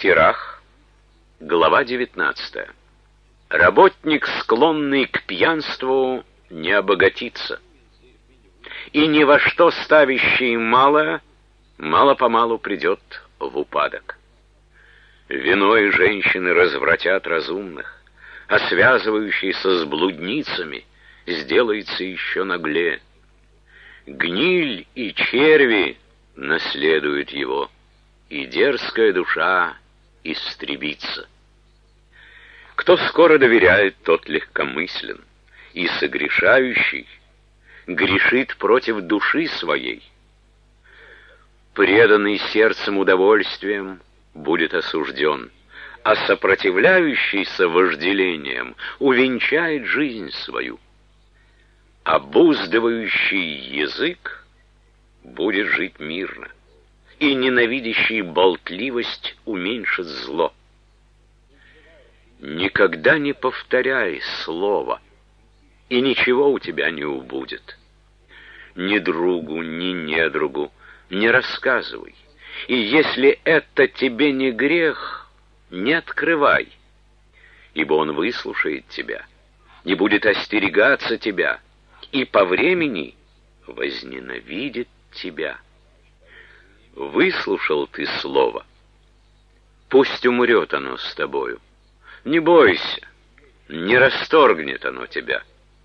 Сирах, глава 19. Работник, склонный к пьянству, не обогатится, и ни во что ставящий малое, мало-помалу придет в упадок. Вино и женщины развратят разумных, а связывающийся с блудницами сделается еще наглее. Гниль и черви наследуют его, и дерзкая душа истребится. Кто скоро доверяет, тот легкомыслен, и согрешающий грешит против души своей. Преданный сердцем удовольствием будет осужден, а сопротивляющийся вожделением увенчает жизнь свою. Обуздывающий язык будет жить мирно, и ненавидящий болтливость уменьшит зло. Никогда не повторяй слова, и ничего у тебя не убудет. Ни другу, ни недругу не рассказывай, и если это тебе не грех, не открывай, ибо он выслушает тебя и будет остерегаться тебя, и по времени возненавидит тебя. Выслушал ты слово, пусть умрет оно с тобою. Не бойся, не расторгнет оно тебя.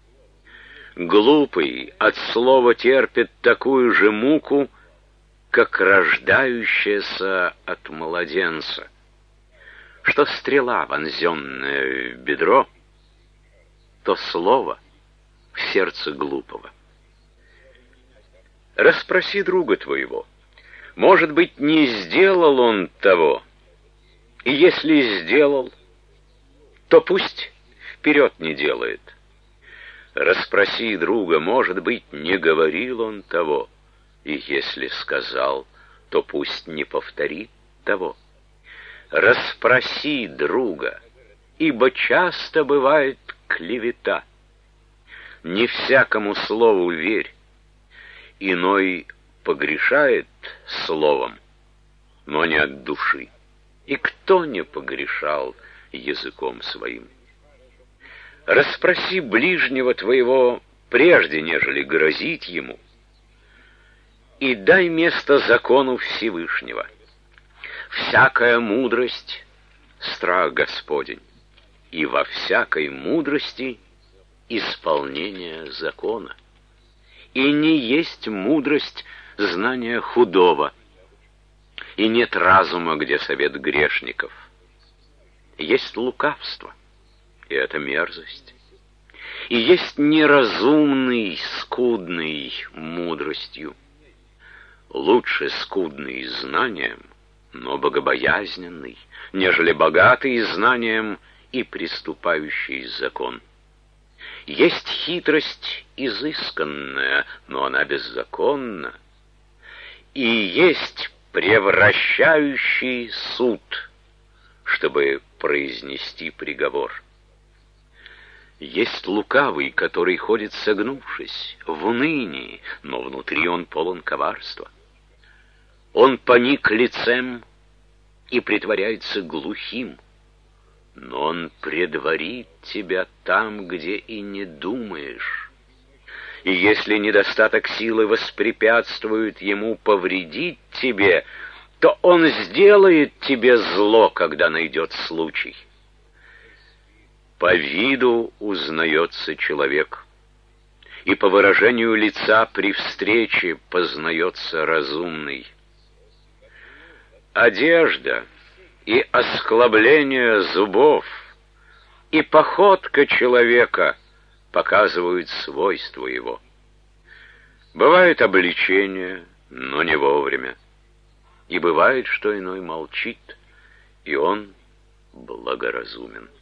Глупый от слова терпит такую же муку, как рождающаяся от младенца. Что стрела, вонзенная в бедро, то слово в сердце глупого. Расспроси друга твоего. Может быть, не сделал он того, и если сделал, то пусть вперед не делает. Расспроси друга, может быть, не говорил он того, и если сказал, то пусть не повторит того. Расспроси друга, ибо часто бывает клевета. Не всякому слову верь, иной погрешает словом, но не от души. И кто не погрешал языком своим? Расспроси ближнего твоего, прежде нежели грозить ему, и дай место закону Всевышнего. Всякая мудрость — страх Господень, и во всякой мудрости исполнение закона. И не есть мудрость знания худого, и нет разума, где совет грешников. Есть лукавство, и это мерзость. И есть неразумный, скудный мудростью. Лучше скудный знанием, но богобоязненный, нежели богатый знанием и приступающий закон. Есть хитрость изысканная, но она беззаконна. И есть превращающий суд, чтобы произнести приговор. Есть лукавый, который ходит согнувшись, в унынии, но внутри он полон коварства. Он поник лицем и притворяется глухим, но он предварит тебя там, где и не думаешь. И если недостаток силы воспрепятствует ему повредить тебе, то он сделает тебе зло, когда найдет случай. По виду узнается человек, и по выражению лица при встрече познается разумный. Одежда и осклабление зубов, и походка человека показывают свойства его. Бывает обличение, но не вовремя, и бывает, что иной молчит, и он благоразумен.